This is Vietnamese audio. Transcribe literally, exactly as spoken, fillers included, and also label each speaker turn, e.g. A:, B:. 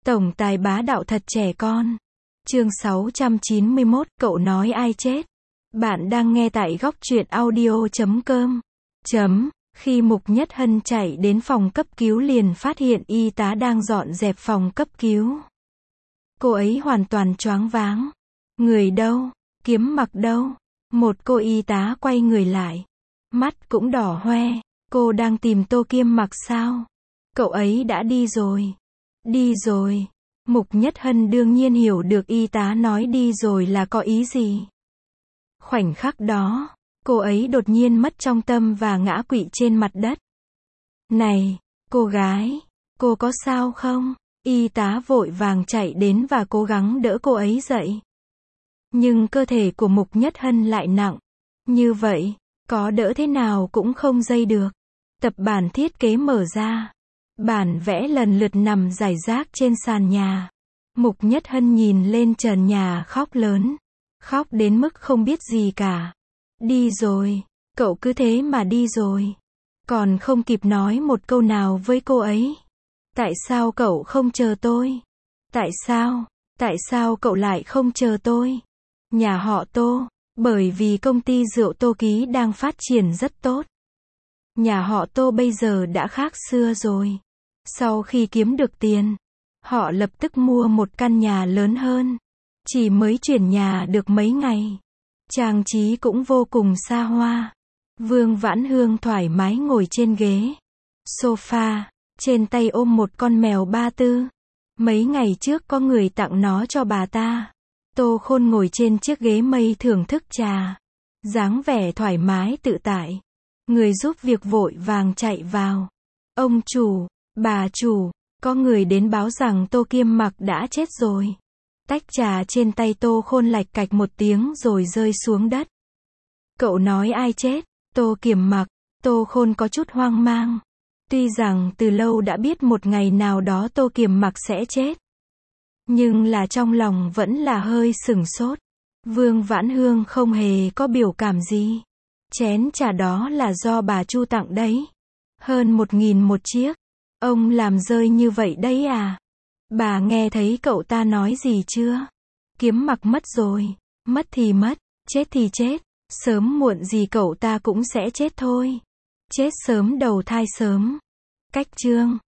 A: Tổng tài bá đạo thật trẻ con. Chương sáu trăm chín mươi mốt, cậu nói ai chết? Bạn đang nghe tại góc truyện audio chấm com. Chấm. Khi Mục Nhất Hân chạy đến phòng cấp cứu liền phát hiện y tá đang dọn dẹp phòng cấp cứu. Cô ấy hoàn toàn choáng váng. Người đâu? Kiếm Mặc đâu? Một cô y tá quay người lại. Mắt cũng đỏ hoe. Cô đang tìm Tô Kiêm Mặc sao? Cậu ấy đã đi rồi. Đi rồi. Mục Nhất Hân đương nhiên hiểu được y tá nói đi rồi là có ý gì. Khoảnh khắc đó, cô ấy đột nhiên mất trong tâm và ngã quỵ trên mặt đất. Này, cô gái, cô có sao không? Y tá vội vàng chạy đến và cố gắng đỡ cô ấy dậy. Nhưng cơ thể của Mục Nhất Hân lại nặng. Như vậy, có đỡ thế nào cũng không dây được. Tập bản thiết kế mở ra. Bản vẽ lần lượt nằm rải rác trên sàn nhà. Mục Nhất Hân nhìn lên trần nhà khóc lớn. Khóc đến mức không biết gì cả. Đi rồi, cậu cứ thế mà đi rồi. Còn không kịp nói một câu nào với cô ấy. Tại sao cậu không chờ tôi? Tại sao? Tại sao cậu lại không chờ tôi? Nhà họ Tô, bởi vì công ty rượu Tô Ký đang phát triển rất tốt. Nhà họ Tô bây giờ đã khác xưa rồi. Sau khi kiếm được tiền, họ lập tức mua một căn nhà lớn hơn. Chỉ mới chuyển nhà được mấy ngày. Trang trí cũng vô cùng xa hoa. Vương Vãn Hương thoải mái ngồi trên ghế sofa, trên tay ôm một con mèo ba tư. Mấy ngày trước có người tặng nó cho bà ta. Tô Khôn ngồi trên chiếc ghế mây thưởng thức trà. Dáng vẻ thoải mái tự tại. Người giúp việc vội vàng chạy vào. Ông chủ, bà chủ, có người đến báo rằng Tô Kiêm Mặc đã chết rồi. Tách trà trên tay Tô Khôn lạch cạch một tiếng rồi rơi xuống đất. Cậu nói ai chết? Tô Kiêm Mặc. Tô Khôn có chút hoang mang. Tuy rằng từ lâu đã biết một ngày nào đó Tô Kiêm Mặc sẽ chết. Nhưng là trong lòng vẫn là hơi sửng sốt. Vương Vãn Hương không hề có biểu cảm gì. Chén trà đó là do bà Chu tặng đấy. Hơn một nghìn một chiếc. Ông làm rơi như vậy đấy à? Bà nghe thấy cậu ta nói gì chưa? Kiếm Mặc mất rồi. Mất thì mất, chết thì chết. Sớm muộn gì cậu ta cũng sẽ chết thôi. Chết sớm đầu thai sớm. Cách chương.